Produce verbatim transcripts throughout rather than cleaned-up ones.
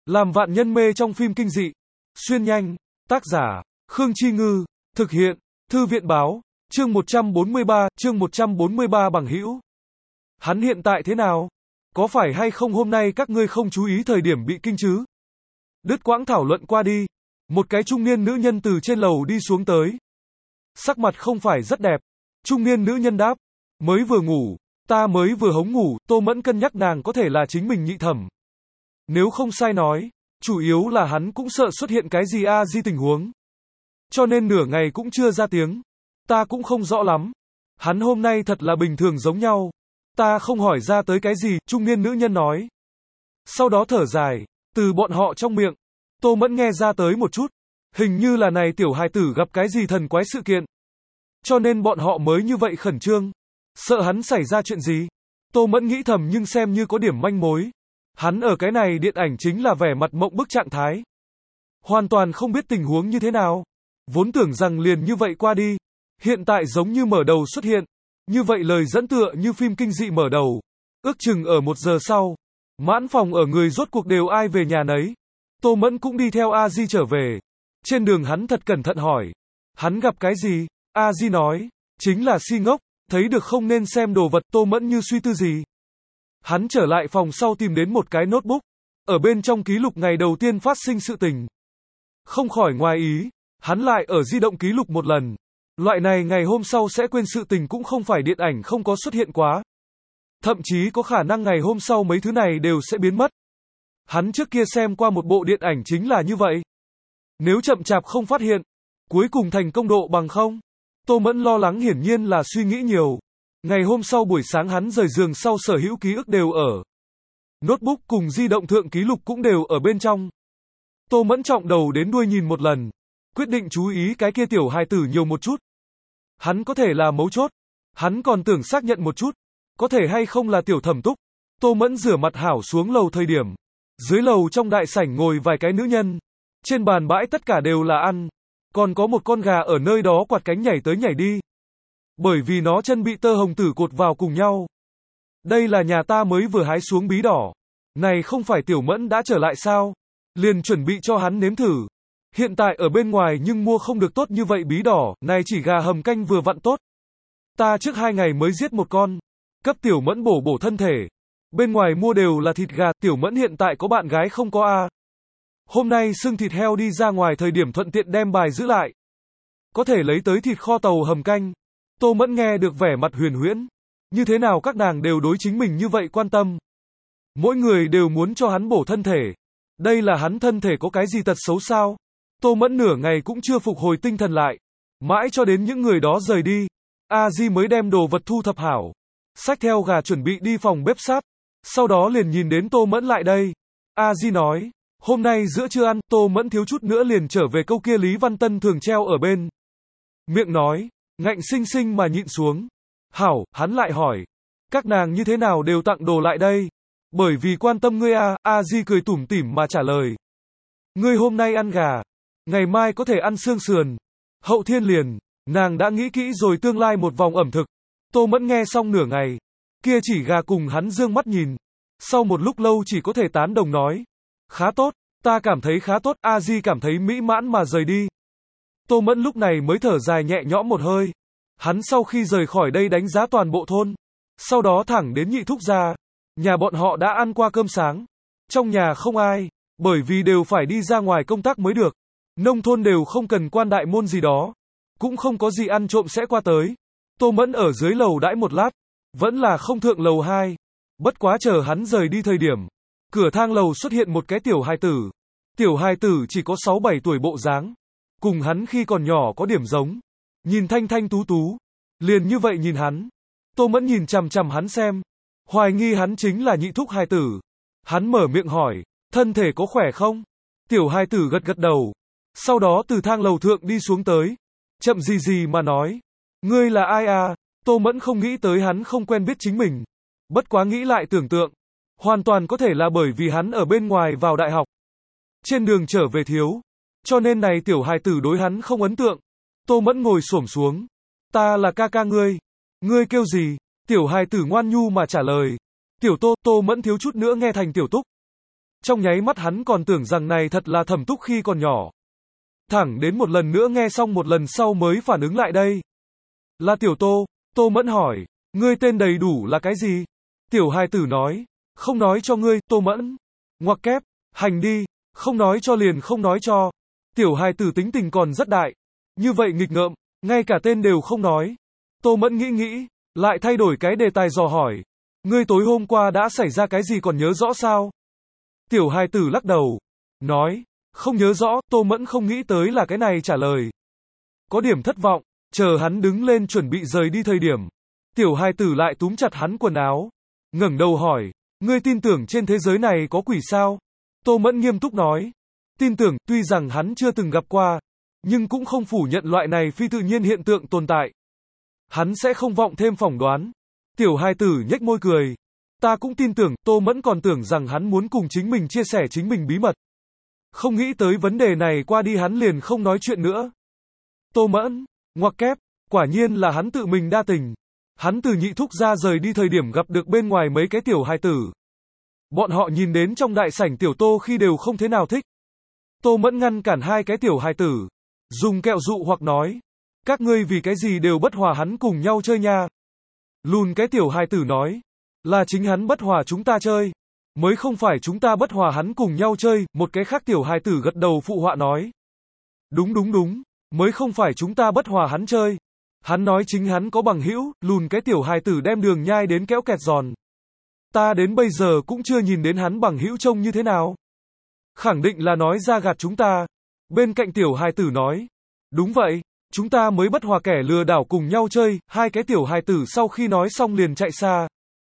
Làm vạn nhân mê trong phim kinh dị. Xuyên nhanh. Tác giả, Khương Chi Ngư. Thực hiện, Thư viện báo. Chương một trăm bốn mươi ba, chương một trăm bốn mươi ba bằng hữu. Hắn hiện tại thế nào? Có phải hay không hôm nay các ngươi không chú ý thời điểm bị kinh chứ? Đứt quãng thảo luận qua đi. Một cái trung niên nữ nhân từ trên lầu đi xuống tới. Sắc mặt không phải rất đẹp. Trung niên nữ nhân đáp. Mới vừa ngủ. Ta mới vừa hống ngủ. Tô Mẫn cân nhắc nàng có thể là chính mình nhị thẩm. Nếu không sai nói. Chủ yếu là hắn cũng sợ xuất hiện cái gì a di tình huống. Cho nên nửa ngày cũng chưa ra tiếng. Ta cũng không rõ lắm. Hắn hôm nay thật là bình thường giống nhau. Ta không hỏi ra tới cái gì, trung niên nữ nhân nói. Sau đó thở dài, từ bọn họ trong miệng. Tô Mẫn nghe ra tới một chút. Hình như là này tiểu hài tử gặp cái gì thần quái sự kiện. Cho nên bọn họ mới như vậy khẩn trương. Sợ hắn xảy ra chuyện gì. Tô Mẫn nghĩ thầm nhưng xem như có điểm manh mối. Hắn ở cái này điện ảnh chính là vẻ mặt mộng bức trạng thái. Hoàn toàn không biết tình huống như thế nào. Vốn tưởng rằng liền như vậy qua đi. Hiện tại giống như mở đầu xuất hiện. Như vậy lời dẫn tựa như phim kinh dị mở đầu. Ước chừng ở một giờ sau. Mãn phòng ở người rốt cuộc đều ai về nhà nấy. Tô Mẫn cũng đi theo A Di trở về. Trên đường hắn thật cẩn thận hỏi. Hắn gặp cái gì? A Di nói. Chính là si ngốc. Thấy được không nên xem đồ vật. Tô Mẫn như suy tư gì. Hắn trở lại phòng sau tìm đến một cái notebook. Ở bên trong ký lục ngày đầu tiên phát sinh sự tình. Không khỏi ngoài ý. Hắn lại ở di động ký lục một lần. Loại này ngày hôm sau sẽ quên sự tình cũng không phải điện ảnh không có xuất hiện quá. Thậm chí có khả năng ngày hôm sau mấy thứ này đều sẽ biến mất. Hắn trước kia xem qua một bộ điện ảnh chính là như vậy. Nếu chậm chạp không phát hiện, cuối cùng thành công độ bằng không. Tô Mẫn lo lắng hiển nhiên là suy nghĩ nhiều. Ngày hôm sau buổi sáng hắn rời giường sau sở hữu ký ức đều ở. Notebook cùng di động thượng ký lục cũng đều ở bên trong. Tô Mẫn trọng đầu đến đuôi nhìn một lần. Quyết định chú ý cái kia tiểu hài tử nhiều một chút. Hắn có thể là mấu chốt. Hắn còn tưởng xác nhận một chút. Có thể hay không là tiểu thẩm túc. Tô Mẫn rửa mặt hảo xuống lầu thời điểm. Dưới lầu trong đại sảnh ngồi vài cái nữ nhân. Trên bàn bãi tất cả đều là ăn. Còn có một con gà ở nơi đó quạt cánh nhảy tới nhảy đi. Bởi vì nó chân bị tơ hồng tử cột vào cùng nhau. Đây là nhà ta mới vừa hái xuống bí đỏ. Này không phải tiểu Mẫn đã trở lại sao? Liền chuẩn bị cho hắn nếm thử. Hiện tại ở bên ngoài nhưng mua không được tốt như vậy bí đỏ, này chỉ gà hầm canh vừa vặn tốt. Ta trước hai ngày mới giết một con. Cấp tiểu Mẫn bổ bổ thân thể. Bên ngoài mua đều là thịt gà, tiểu Mẫn hiện tại có bạn gái không có a. Hôm nay xưng thịt heo đi ra ngoài thời điểm thuận tiện đem bài giữ lại. Có thể lấy tới thịt kho tàu hầm canh. Tô Mẫn nghe được vẻ mặt huyền huyễn. Như thế nào các nàng đều đối chính mình như vậy quan tâm. Mỗi người đều muốn cho hắn bổ thân thể. Đây là hắn thân thể có cái gì tật xấu sao? Tô Mẫn nửa ngày cũng chưa phục hồi tinh thần lại. Mãi cho đến những người đó rời đi. A Di mới đem đồ vật thu thập hảo. Xách theo gà chuẩn bị đi phòng bếp sáp. Sau đó liền nhìn đến Tô Mẫn lại đây. A Di nói. Hôm nay giữa trưa ăn, Tô Mẫn thiếu chút nữa liền trở về câu kia Lý Văn Tân thường treo ở bên. Miệng nói. Ngạnh sinh sinh mà nhịn xuống. Hảo, hắn lại hỏi. Các nàng như thế nào đều tặng đồ lại đây? Bởi vì quan tâm ngươi a, A Di cười tủm tỉm mà trả lời. Ngươi hôm nay ăn gà. Ngày mai có thể ăn xương sườn. Hậu thiên liền, nàng đã nghĩ kỹ rồi tương lai một vòng ẩm thực. Tô Mẫn nghe xong nửa ngày. Kia chỉ gà cùng hắn dương mắt nhìn. Sau một lúc lâu chỉ có thể tán đồng nói. Khá tốt, ta cảm thấy khá tốt, A Di cảm thấy mỹ mãn mà rời đi. Tô Mẫn lúc này mới thở dài nhẹ nhõm một hơi. Hắn sau khi rời khỏi đây đánh giá toàn bộ thôn. Sau đó thẳng đến nhị thúc gia. Nhà bọn họ đã ăn qua cơm sáng. Trong nhà không ai, bởi vì đều phải đi ra ngoài công tác mới được. Nông thôn đều không cần quan đại môn gì đó. Cũng không có gì ăn trộm sẽ qua tới. Tô Mẫn ở dưới lầu đãi một lát. Vẫn là không thượng lầu hai. Bất quá chờ hắn rời đi thời điểm. Cửa thang lầu xuất hiện một cái tiểu hài tử. Tiểu hài tử chỉ có sáu bảy tuổi bộ dáng. Cùng hắn khi còn nhỏ có điểm giống. Nhìn thanh thanh tú tú. Liền như vậy nhìn hắn. Tô Mẫn nhìn chằm chằm hắn xem. Hoài nghi hắn chính là nhị thúc hài tử. Hắn mở miệng hỏi. Thân thể có khỏe không? Tiểu hài tử gật gật đầu. Sau đó từ thang lầu thượng đi xuống tới. Chậm gì gì mà nói. Ngươi là ai à? Tô Mẫn không nghĩ tới hắn không quen biết chính mình. Bất quá nghĩ lại tưởng tượng. Hoàn toàn có thể là bởi vì hắn ở bên ngoài vào đại học. Trên đường trở về thiếu. Cho nên này tiểu hài tử đối hắn không ấn tượng. Tô Mẫn ngồi xổm xuống. Ta là ca ca ngươi. Ngươi kêu gì? Tiểu hài tử ngoan nhu mà trả lời. Tiểu Tô, Tô Mẫn thiếu chút nữa nghe thành tiểu Túc. Trong nháy mắt hắn còn tưởng rằng này thật là Thẩm Túc khi còn nhỏ. Thẳng đến một lần nữa nghe xong một lần sau mới phản ứng lại đây. Là Tiểu Tô. Tô Mẫn hỏi, ngươi tên đầy đủ là cái gì? Tiểu hài tử nói, không nói cho ngươi, Tô Mẫn. Ngoặc kép, hành đi, không nói cho liền không nói cho. Tiểu hài tử tính tình còn rất đại. Như vậy nghịch ngợm, ngay cả tên đều không nói. Tô Mẫn nghĩ nghĩ, lại thay đổi cái đề tài dò hỏi. Ngươi tối hôm qua đã xảy ra cái gì còn nhớ rõ sao? Tiểu hài tử lắc đầu, nói, không nhớ rõ. Tô Mẫn không nghĩ tới là cái này trả lời. Có điểm thất vọng, chờ hắn đứng lên chuẩn bị rời đi thời điểm. Tiểu hài tử lại túm chặt hắn quần áo, ngẩng đầu hỏi, ngươi tin tưởng trên thế giới này có quỷ sao? Tô Mẫn nghiêm túc nói, tin tưởng, tuy rằng hắn chưa từng gặp qua, nhưng cũng không phủ nhận loại này phi tự nhiên hiện tượng tồn tại. Hắn sẽ không vọng thêm phỏng đoán. Tiểu hài tử nhếch môi cười, ta cũng tin tưởng. Tô Mẫn còn tưởng rằng hắn muốn cùng chính mình chia sẻ chính mình bí mật. Không nghĩ tới vấn đề này qua đi hắn liền không nói chuyện nữa. Tô Mẫn, ngoặc kép, quả nhiên là hắn tự mình đa tình. Hắn từ nhị thúc ra rời đi thời điểm gặp được bên ngoài mấy cái tiểu hài tử. Bọn họ nhìn đến trong đại sảnh Tiểu Tô khi đều không thế nào thích. Tô Mẫn ngăn cản hai cái tiểu hài tử, dùng kẹo dụ hoặc nói, các ngươi vì cái gì đều bất hòa hắn cùng nhau chơi nha. Lùn cái tiểu hài tử nói, là chính hắn bất hòa chúng ta chơi, mới không phải chúng ta bất hòa hắn cùng nhau chơi. Một cái khác tiểu hài tử gật đầu phụ họa nói, đúng đúng đúng, mới không phải chúng ta bất hòa hắn chơi. Hắn nói chính hắn có bằng hữu. Lùn cái tiểu hài tử đem đường nhai đến kéo kẹt giòn. Ta đến bây giờ cũng chưa nhìn đến hắn bằng hữu trông như thế nào. Khẳng định là nói ra gạt chúng ta. Bên cạnh tiểu hài tử nói, đúng vậy, chúng ta mới bất hòa kẻ lừa đảo cùng nhau chơi. Hai cái tiểu hài tử sau khi nói xong liền chạy xa.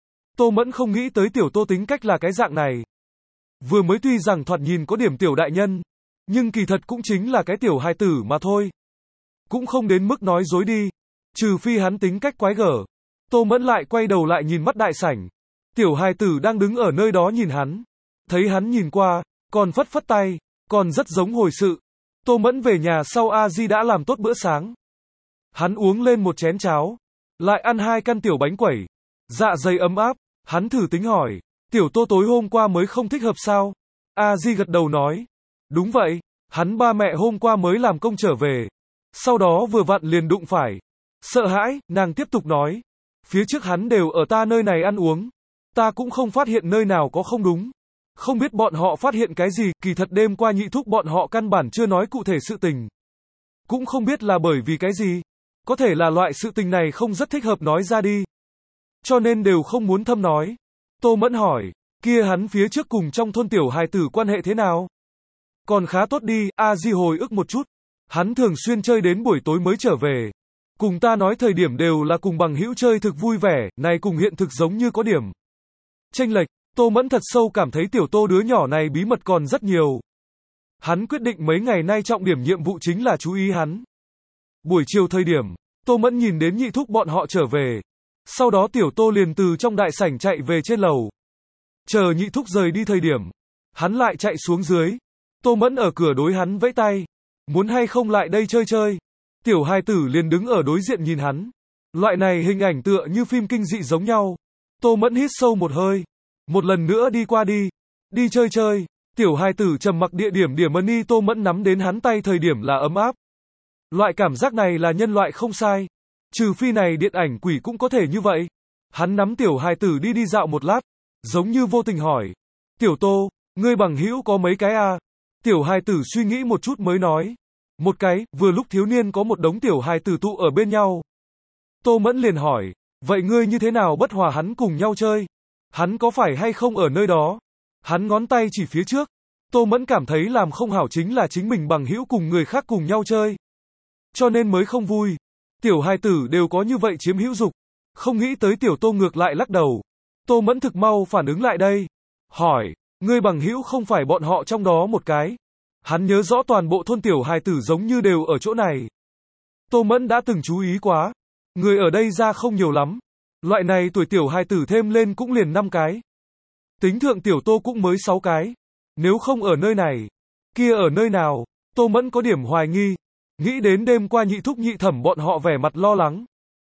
Tô Mẫn không nghĩ tới Tiểu Tô tính cách là cái dạng này. Vừa mới tuy rằng thoạt nhìn có điểm tiểu đại nhân, nhưng kỳ thật cũng chính là cái tiểu hài tử mà thôi. Cũng không đến mức nói dối đi. Trừ phi hắn tính cách quái gở. Tô Mẫn lại quay đầu lại nhìn mắt đại sảnh. Tiểu hài tử đang đứng ở nơi đó nhìn hắn. Thấy hắn nhìn qua, còn phất phất tay, còn rất giống hồi sự. Tô Mẫn về nhà sau A Di đã làm tốt bữa sáng. Hắn uống lên một chén cháo, lại ăn hai căn tiểu bánh quẩy. Dạ dày ấm áp, hắn thử tính hỏi, Tiểu Tô tối hôm qua mới không thích hợp sao? A Di gật đầu nói, đúng vậy, hắn ba mẹ hôm qua mới làm công trở về. Sau đó vừa vặn liền đụng phải. Sợ hãi, nàng tiếp tục nói, phía trước hắn đều ở ta nơi này ăn uống. Ta cũng không phát hiện nơi nào có không đúng. Không biết bọn họ phát hiện cái gì, kỳ thật đêm qua nhị thúc bọn họ căn bản chưa nói cụ thể sự tình. Cũng không biết là bởi vì cái gì. Có thể là loại sự tình này không rất thích hợp nói ra đi. Cho nên đều không muốn thâm nói. Tô Mẫn hỏi, kia hắn phía trước cùng trong thôn tiểu hài tử quan hệ thế nào? Còn khá tốt đi. A Di hồi ức một chút. Hắn thường xuyên chơi đến buổi tối mới trở về. Cùng ta nói thời điểm đều là cùng bằng hữu chơi thực vui vẻ, này cùng hiện thực giống như có điểm chênh lệch. Tô Mẫn thật sâu cảm thấy Tiểu Tô đứa nhỏ này bí mật còn rất nhiều. Hắn quyết định mấy ngày nay trọng điểm nhiệm vụ chính là chú ý hắn. Buổi chiều thời điểm, Tô Mẫn nhìn đến nhị thúc bọn họ trở về. Sau đó Tiểu Tô liền từ trong đại sảnh chạy về trên lầu. Chờ nhị thúc rời đi thời điểm, hắn lại chạy xuống dưới. Tô Mẫn ở cửa đối hắn vẫy tay, muốn hay không lại đây chơi chơi. Tiểu hài tử liền đứng ở đối diện nhìn hắn. Loại này hình ảnh tựa như phim kinh dị giống nhau. Tô Mẫn hít sâu một hơi, một lần nữa đi qua đi, đi chơi chơi. Tiểu hài tử trầm mặc địa điểm điểm ân y. Tô Mẫn nắm đến hắn tay thời điểm là ấm áp. Loại cảm giác này là nhân loại không sai. Trừ phi này điện ảnh quỷ cũng có thể như vậy. Hắn nắm tiểu hài tử đi đi dạo một lát, giống như vô tình hỏi, Tiểu Tô, ngươi bằng hữu có mấy cái à? Tiểu hài tử suy nghĩ một chút mới nói, một cái. Vừa lúc thiếu niên có một đống tiểu hài tử tụ ở bên nhau. Tô Mẫn liền hỏi, vậy ngươi như thế nào bất hòa hắn cùng nhau chơi? Hắn có phải hay không ở nơi đó? Hắn ngón tay chỉ phía trước. Tô Mẫn cảm thấy làm không hảo chính là chính mình bằng hữu cùng người khác cùng nhau chơi. Cho nên mới không vui. Tiểu hài tử đều có như vậy chiếm hữu dục. Không nghĩ tới Tiểu Tô ngược lại lắc đầu. Tô Mẫn thực mau phản ứng lại đây. Hỏi, ngươi bằng hữu không phải bọn họ trong đó một cái? Hắn nhớ rõ toàn bộ thôn tiểu hài tử giống như đều ở chỗ này. Tô Mẫn đã từng chú ý quá. Người ở đây ra không nhiều lắm. Loại này tuổi tiểu hài tử thêm lên cũng liền năm cái. Tính thượng Tiểu Tô cũng mới sáu cái. Nếu không ở nơi này, kia ở nơi nào? Tô Mẫn có điểm hoài nghi. Nghĩ đến đêm qua nhị thúc nhị thẩm bọn họ vẻ mặt lo lắng.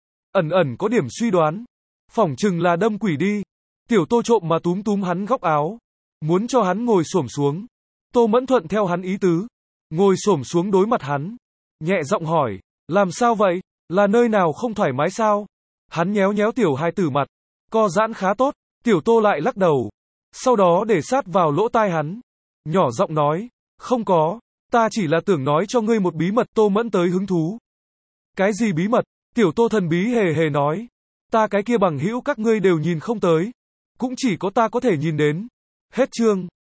Ẩn ẩn có điểm suy đoán. Phỏng chừng là đâm quỷ đi. Tiểu Tô trộm mà túm túm hắn góc áo. muốn cho hắn ngồi xổm xuống. Tô Mẫn thuận theo hắn ý tứ, ngồi xổm xuống đối mặt hắn, nhẹ giọng hỏi, làm sao vậy, là nơi nào không thoải mái sao? Hắn nhéo nhéo tiểu hài tử mặt, co giãn khá tốt, tiểu Tô lại lắc đầu, sau đó để sát vào lỗ tai hắn, nhỏ giọng nói, không có, ta chỉ là tưởng nói cho ngươi một bí mật. Tô Mẫn tới hứng thú. Cái gì bí mật? Tiểu Tô thần bí hề hề nói, ta cái kia bằng hữu các ngươi đều nhìn không tới, cũng chỉ có ta có thể nhìn đến. Hết chương.